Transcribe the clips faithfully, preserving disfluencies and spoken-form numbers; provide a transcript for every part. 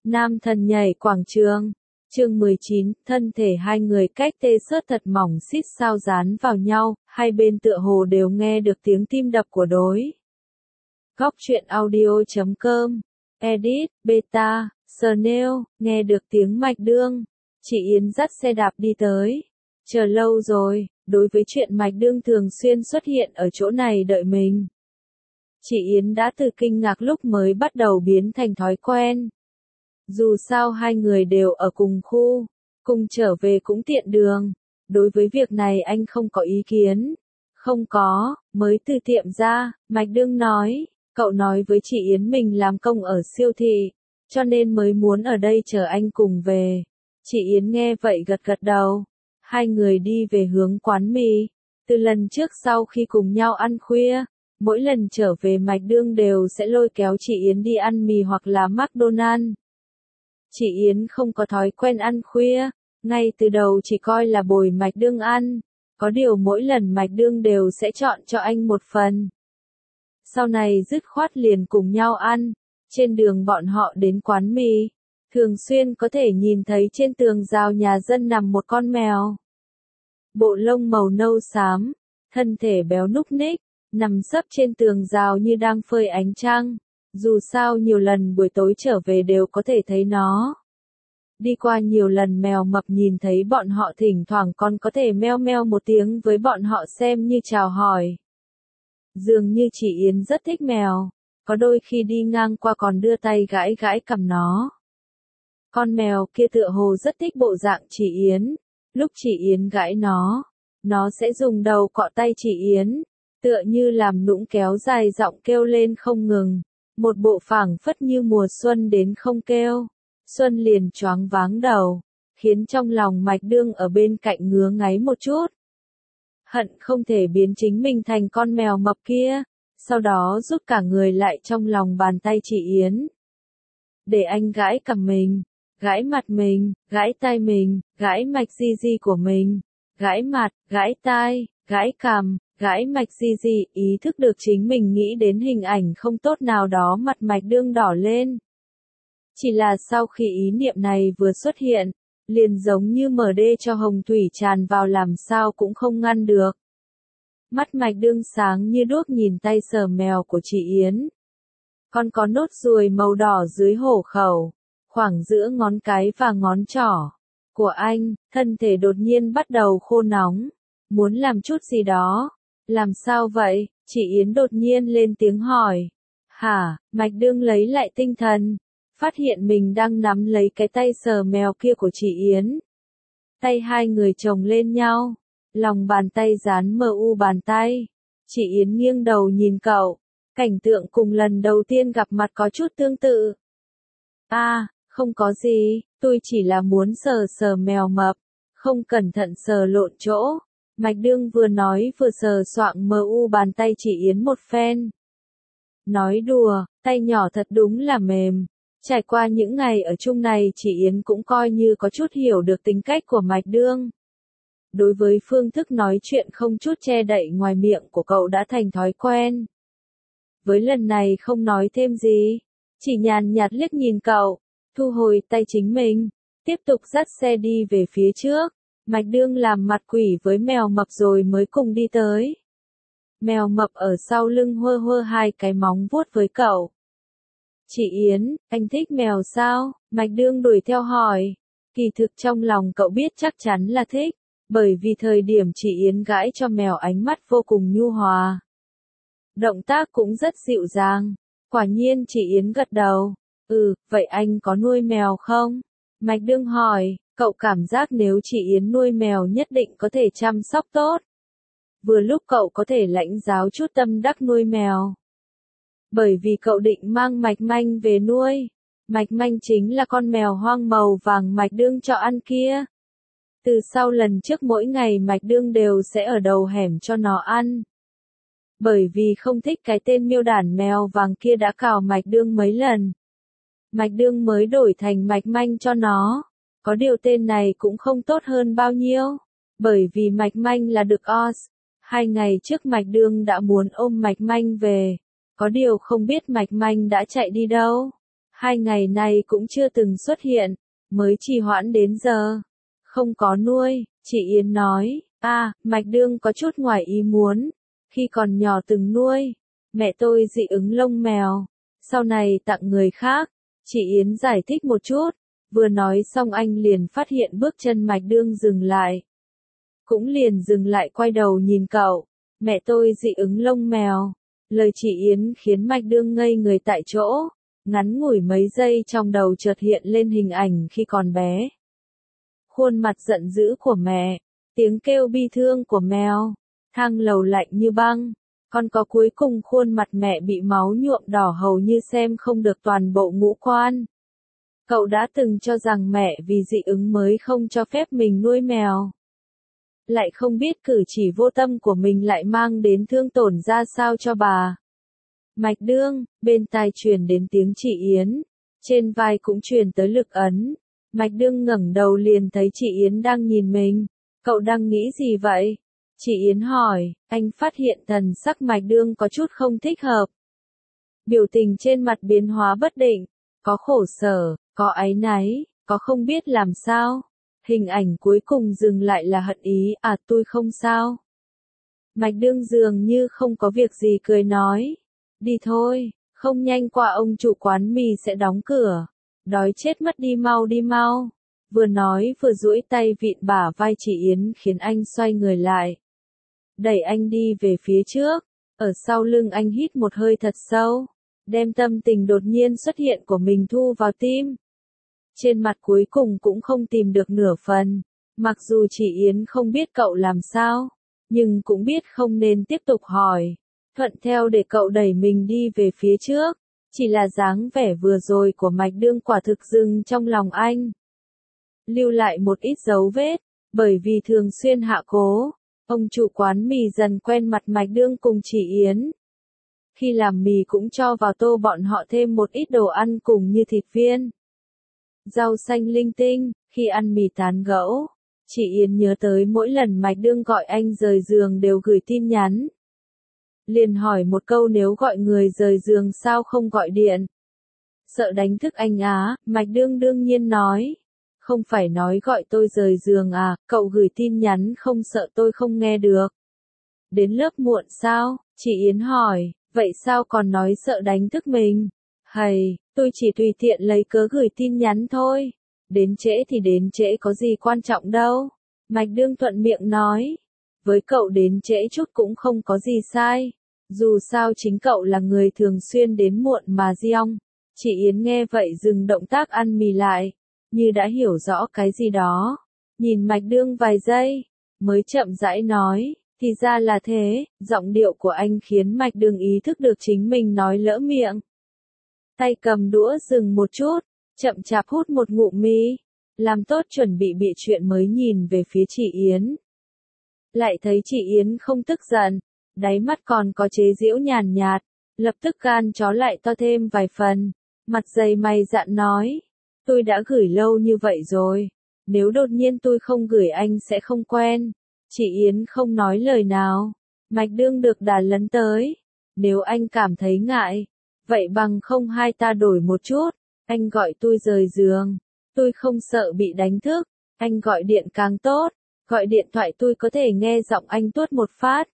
Nam thần nhảy quảng trường. Chương mười chín, thân thể hai người cách tê xớt thật mỏng xít sao dán vào nhau, hai bên tựa hồ đều nghe được tiếng tim đập của đối. Góc truyện audio chấm com, edit, beta, Snail, nghe được tiếng mạch đương. Chị Yến dắt xe đạp đi tới. Chờ lâu rồi, đối với chuyện mạch đương thường xuyên xuất hiện ở chỗ này đợi mình. Chị Yến đã từ kinh ngạc lúc mới bắt đầu biến thành thói quen. Dù sao hai người đều ở cùng khu, cùng trở về cũng tiện đường. Đối với việc này anh không có ý kiến. Không có, mới từ tiệm ra, Mạch Đương nói, cậu nói với chị Yến mình làm công ở siêu thị, cho nên mới muốn ở đây chờ anh cùng về. Chị Yến nghe vậy gật gật đầu. Hai người đi về hướng quán mì. Từ lần trước sau khi cùng nhau ăn khuya, mỗi lần trở về Mạch Đương đều sẽ lôi kéo chị Yến đi ăn mì hoặc là McDonald's. Chị Yến không có thói quen ăn khuya, ngay từ đầu chỉ coi là bồi Mạch Đương ăn, có điều mỗi lần Mạch Đương đều sẽ chọn cho anh một phần. Sau này dứt khoát liền cùng nhau ăn, trên đường bọn họ đến quán mì, thường xuyên có thể nhìn thấy trên tường rào nhà dân nằm một con mèo. Bộ lông màu nâu xám, thân thể béo núc ních, nằm sấp trên tường rào như đang phơi ánh trăng. Dù sao nhiều lần buổi tối trở về đều có thể thấy nó. Đi qua nhiều lần mèo mập nhìn thấy bọn họ thỉnh thoảng còn có thể meo meo một tiếng với bọn họ xem như chào hỏi. Dường như chị Yến rất thích mèo, có đôi khi đi ngang qua còn đưa tay gãi gãi cằm nó. Con mèo kia tựa hồ rất thích bộ dạng chị Yến, lúc chị Yến gãi nó, nó sẽ dùng đầu cọ tay chị Yến, tựa như làm nũng kéo dài giọng kêu lên không ngừng. Một bộ phảng phất như mùa xuân đến không kêu, Xuân liền choáng váng đầu, khiến trong lòng Mạch Đương ở bên cạnh ngứa ngáy một chút. Hận không thể biến chính mình thành con mèo mập kia, sau đó rút cả người lại trong lòng bàn tay chị Yến. Để anh gãi cằm mình, gãi mặt mình, gãi tai mình, gãi mạch di di của mình, gãi mặt, gãi tai, gãi cằm. Gãi Mạch di di, ý thức được chính mình nghĩ đến hình ảnh không tốt nào đó mặt Mạch Đương đỏ lên. Chỉ là sau khi ý niệm này vừa xuất hiện, liền giống như mở đê cho hồng thủy tràn vào làm sao cũng không ngăn được. Mắt Mạch Đương sáng như đuốc nhìn tay sờ mèo của chị Yến. Con có nốt ruồi màu đỏ dưới hổ khẩu, khoảng giữa ngón cái và ngón trỏ của anh, thân thể đột nhiên bắt đầu khô nóng, muốn làm chút gì đó. Làm sao vậy? Chị Yến đột nhiên lên tiếng hỏi. Hả? Mạch Đương lấy lại tinh thần, phát hiện mình đang nắm lấy cái tay sờ mèo kia của chị Yến. Tay hai người chồng lên nhau, lòng bàn tay dán mờ u bàn tay. Chị Yến nghiêng đầu nhìn cậu, cảnh tượng cùng lần đầu tiên gặp mặt có chút tương tự. À, không có gì, tôi chỉ là muốn sờ sờ mèo mập, không cẩn thận sờ lộn chỗ. Mạch Đương vừa nói vừa sờ soạng mờ u bàn tay chị Yến một phen. Nói đùa, tay nhỏ thật đúng là mềm. Trải qua những ngày ở chung này chị Yến cũng coi như có chút hiểu được tính cách của Mạch Đương. Đối với phương thức nói chuyện không chút che đậy ngoài miệng của cậu đã thành thói quen. Với lần này không nói thêm gì, chỉ nhàn nhạt liếc nhìn cậu, thu hồi tay chính mình, tiếp tục dắt xe đi về phía trước. Mạch Đương làm mặt quỷ với mèo mập rồi mới cùng đi tới. Mèo mập ở sau lưng hơ hơ hai cái móng vuốt với cậu. Chị Yến, anh thích mèo sao? Mạch Đương đuổi theo hỏi. Kỳ thực trong lòng cậu biết chắc chắn là thích, bởi vì thời điểm chị Yến gãi cho mèo ánh mắt vô cùng nhu hòa. Động tác cũng rất dịu dàng. Quả nhiên chị Yến gật đầu. Ừ, vậy anh có nuôi mèo không? Mạch Đương hỏi. Cậu cảm giác nếu chị Yến nuôi mèo nhất định có thể chăm sóc tốt. Vừa lúc cậu có thể lãnh giáo chút tâm đắc nuôi mèo. Bởi vì cậu định mang Mạch Manh về nuôi. Mạch Manh chính là con mèo hoang màu vàng Mạch Đương cho ăn kia. Từ sau lần trước mỗi ngày Mạch Đương đều sẽ ở đầu hẻm cho nó ăn. Bởi vì không thích cái tên miêu đản mèo vàng kia đã cào Mạch Đương mấy lần. Mạch Đương mới đổi thành Mạch Manh cho nó. Có điều tên này cũng không tốt hơn bao nhiêu, bởi vì Mạch Manh là được Oz. Hai ngày trước Mạch Đương đã muốn ôm Mạch Manh về, có điều không biết Mạch Manh đã chạy đi đâu. Hai ngày nay cũng chưa từng xuất hiện, mới trì hoãn đến giờ. Không có nuôi, chị Yến nói, à, Mạch Đương có chút ngoài ý muốn. Khi còn nhỏ từng nuôi, mẹ tôi dị ứng lông mèo, sau này tặng người khác. Chị Yến giải thích một chút, vừa nói xong anh liền phát hiện bước chân Mạch Đương dừng lại. Cũng liền dừng lại quay đầu nhìn cậu, mẹ tôi dị ứng lông mèo. Lời chị Yến khiến Mạch Đương ngây người tại chỗ, ngắn ngủi mấy giây trong đầu chợt hiện lên hình ảnh khi còn bé. Khuôn mặt giận dữ của mẹ, tiếng kêu bi thương của mèo, thang lầu lạnh như băng, còn có cuối cùng khuôn mặt mẹ bị máu nhuộm đỏ hầu như xem không được toàn bộ ngũ quan. Cậu đã từng cho rằng mẹ vì dị ứng mới không cho phép mình nuôi mèo. Lại không biết cử chỉ vô tâm của mình lại mang đến thương tổn ra sao cho bà. Mạch Đương, bên tai truyền đến tiếng chị Yến, trên vai cũng truyền tới lực ấn. Mạch Đương ngẩng đầu liền thấy chị Yến đang nhìn mình. Cậu đang nghĩ gì vậy? Chị Yến hỏi, anh phát hiện thần sắc Mạch Đương có chút không thích hợp. Biểu tình trên mặt biến hóa bất định, có khổ sở, có áy náy, có không biết làm sao. Hình ảnh cuối cùng dừng lại là hận ý, à tôi không sao. Mạch Đương dường như không có việc gì cười nói. Đi thôi, không nhanh qua ông chủ quán mì sẽ đóng cửa. Đói chết mất đi mau đi mau. Vừa nói vừa duỗi tay vịn bả vai chị Yến khiến anh xoay người lại. Đẩy anh đi về phía trước. Ở sau lưng anh hít một hơi thật sâu. Đem tâm tình đột nhiên xuất hiện của mình thu vào tim. Trên mặt cuối cùng cũng không tìm được nửa phần. Mặc dù chị Yến không biết cậu làm sao, nhưng cũng biết không nên tiếp tục hỏi. Thuận theo để cậu đẩy mình đi về phía trước. Chỉ là dáng vẻ vừa rồi của Mạch Đương quả thực dừng trong lòng anh. Lưu lại một ít dấu vết, bởi vì thường xuyên hạ cố. Ông chủ quán mì dần quen mặt Mạch Đương cùng chị Yến. Khi làm mì cũng cho vào tô bọn họ thêm một ít đồ ăn cùng như thịt viên, rau xanh linh tinh. Khi ăn mì tán gẫu, chị Yến nhớ tới mỗi lần Mạch Đương gọi anh rời giường đều gửi tin nhắn. Liền hỏi một câu nếu gọi người rời giường sao không gọi điện. Sợ đánh thức anh á, Mạch Đương đương nhiên nói. Không phải nói gọi tôi rời giường à, cậu gửi tin nhắn không sợ tôi không nghe được. Đến lớp muộn sao, chị Yến hỏi, vậy sao còn nói sợ đánh thức mình? Hầy, tôi chỉ tùy tiện lấy cớ gửi tin nhắn thôi. Đến trễ thì đến trễ có gì quan trọng đâu. Mạch Đương thuận miệng nói. Với cậu đến trễ chút cũng không có gì sai. Dù sao chính cậu là người thường xuyên đến muộn mà giong. Chị Yến nghe vậy dừng động tác ăn mì lại, như đã hiểu rõ cái gì đó. Nhìn Mạch Đương vài giây, mới chậm rãi nói, thì ra là thế. Giọng điệu của anh khiến Mạch Đương ý thức được chính mình nói lỡ miệng. Tay cầm đũa dừng một chút, chậm chạp hút một ngụm mì, làm tốt chuẩn bị bị chuyện mới nhìn về phía chị Yến. Lại thấy chị Yến không tức giận, đáy mắt còn có chế giễu nhàn nhạt, lập tức gan chó lại to thêm vài phần, mặt dày mày dạn nói, tôi đã gửi lâu như vậy rồi, nếu đột nhiên tôi không gửi anh sẽ không quen. Chị Yến không nói lời nào, Mạch Đương được đà lấn tới, nếu anh cảm thấy ngại, vậy bằng không hai ta đổi một chút, anh gọi tôi rời giường, tôi không sợ bị đánh thức, anh gọi điện càng tốt, gọi điện thoại tôi có thể nghe giọng anh tuốt một phát.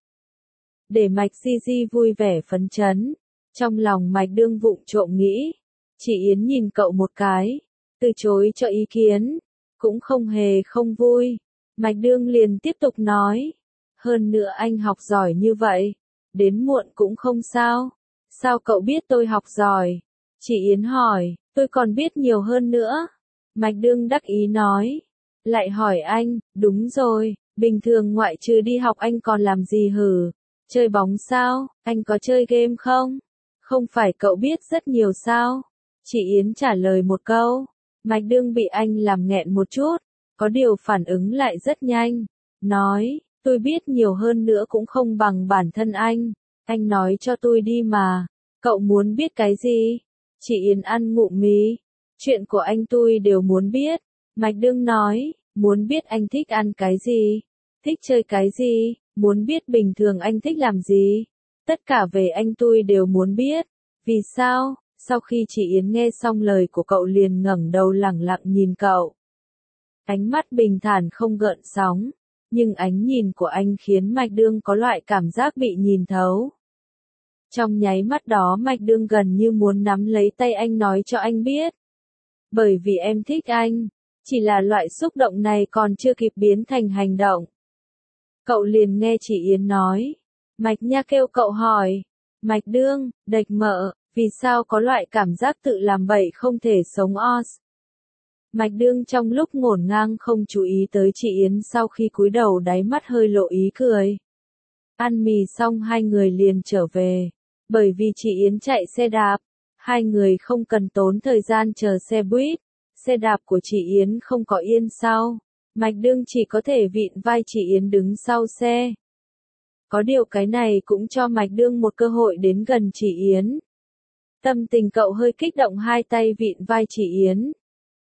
Để Mạch Di Di vui vẻ phấn chấn, trong lòng Mạch Đương vụng trộm nghĩ, chị Yến nhìn cậu một cái, từ chối cho ý kiến, cũng không hề không vui. Mạch Đương liền tiếp tục nói, hơn nữa anh học giỏi như vậy, đến muộn cũng không sao. Sao cậu biết tôi học giỏi? Chị Yến hỏi, tôi còn biết nhiều hơn nữa. Mạch Đương đắc ý nói, lại hỏi anh, đúng rồi, bình thường ngoại trừ đi học anh còn làm gì hử? Chơi bóng sao? Anh có chơi game không? Không phải cậu biết rất nhiều sao? Chị Yến trả lời một câu, Mạch Đương bị anh làm nghẹn một chút, có điều phản ứng lại rất nhanh, nói, tôi biết nhiều hơn nữa cũng không bằng bản thân anh, anh nói cho tôi đi mà, cậu muốn biết cái gì? Chị Yến ăn ngụm mì, chuyện của anh tôi đều muốn biết. Mạch Đương nói, muốn biết anh thích ăn cái gì, thích chơi cái gì, muốn biết bình thường anh thích làm gì, tất cả về anh tôi đều muốn biết. Vì sao? Sau khi chị Yến nghe xong lời của cậu liền ngẩng đầu lẳng lặng nhìn cậu. Ánh mắt bình thản không gợn sóng, nhưng ánh nhìn của anh khiến Mạch Đương có loại cảm giác bị nhìn thấu. Trong nháy mắt đó Mạch Đương gần như muốn nắm lấy tay anh nói cho anh biết. Bởi vì em thích anh, chỉ là loại xúc động này còn chưa kịp biến thành hành động. Cậu liền nghe chị Yến nói. Mạch Nha kêu cậu hỏi. Mạch Đương, đệch mợ, vì sao có loại cảm giác tự làm bậy không thể sống os. Mạch Đương trong lúc ngổn ngang không chú ý tới chị Yến, sau khi cúi đầu đáy mắt hơi lộ ý cười. Ăn mì xong hai người liền trở về. Bởi vì chị Yến chạy xe đạp, hai người không cần tốn thời gian chờ xe buýt. Xe đạp của chị Yến không có yên sau. Mạch Đương chỉ có thể vịn vai chị Yến đứng sau xe. Có điều cái này cũng cho Mạch Đương một cơ hội đến gần chị Yến. Tâm tình cậu hơi kích động, hai tay vịn vai chị Yến.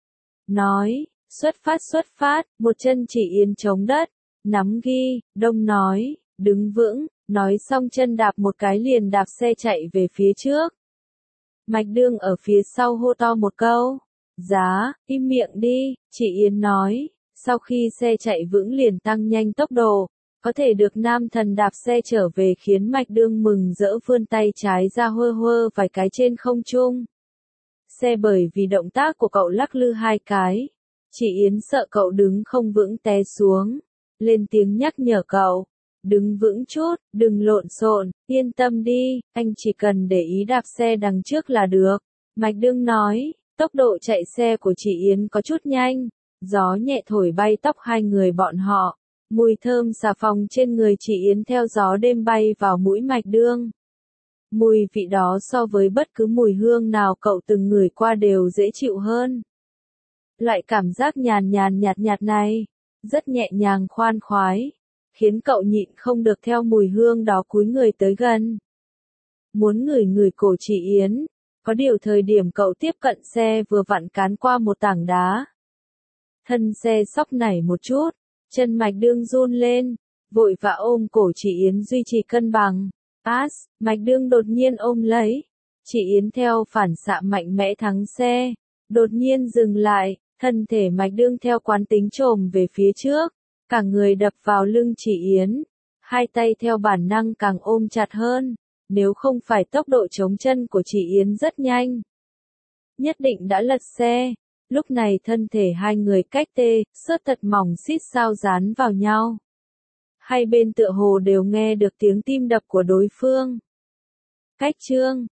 Nói, xuất phát xuất phát, một chân chị Yến chống đất, nắm ghi, Đông nói, đứng vững, nói xong chân đạp một cái liền đạp xe chạy về phía trước. Mạch Đương ở phía sau hô to một câu, Giá, im miệng đi, chị Yến nói, sau khi xe chạy vững liền tăng nhanh tốc độ, có thể được nam thần đạp xe trở về khiến Mạch Đương mừng rỡ vươn tay trái ra hơ hơ vài cái trên không trung. Xe bởi vì động tác của cậu lắc lư hai cái, chị Yến sợ cậu đứng không vững té xuống, lên tiếng nhắc nhở cậu, đứng vững chút, đừng lộn xộn, yên tâm đi, anh chỉ cần để ý đạp xe đằng trước là được. Mạch Đương nói, tốc độ chạy xe của chị Yến có chút nhanh, gió nhẹ thổi bay tóc hai người bọn họ, mùi thơm xà phòng trên người chị Yến theo gió đêm bay vào mũi Mạch Đương. Mùi vị đó so với bất cứ mùi hương nào cậu từng ngửi qua đều dễ chịu hơn. Loại cảm giác nhàn nhàn nhạt nhạt này, rất nhẹ nhàng khoan khoái, khiến cậu nhịn không được theo mùi hương đó cúi người tới gần. Muốn ngửi ngửi cổ chị Yến, có điều thời điểm cậu tiếp cận xe vừa vặn cán qua một tảng đá. Thân xe sóc nảy một chút, chân Mạch Đương run lên, vội vã ôm cổ chị Yến duy trì cân bằng. As, Mạch Đương đột nhiên ôm lấy. Chị Yến theo phản xạ mạnh mẽ thắng xe, đột nhiên dừng lại, thân thể Mạch Đương theo quán tính chồm về phía trước, cả người đập vào lưng chị Yến, hai tay theo bản năng càng ôm chặt hơn, nếu không phải tốc độ chống chân của chị Yến rất nhanh, nhất định đã lật xe. Lúc này thân thể hai người cách tê, xớt thật mỏng xít sao dán vào nhau. Hai bên tựa hồ đều nghe được tiếng tim đập của đối phương. Cách chương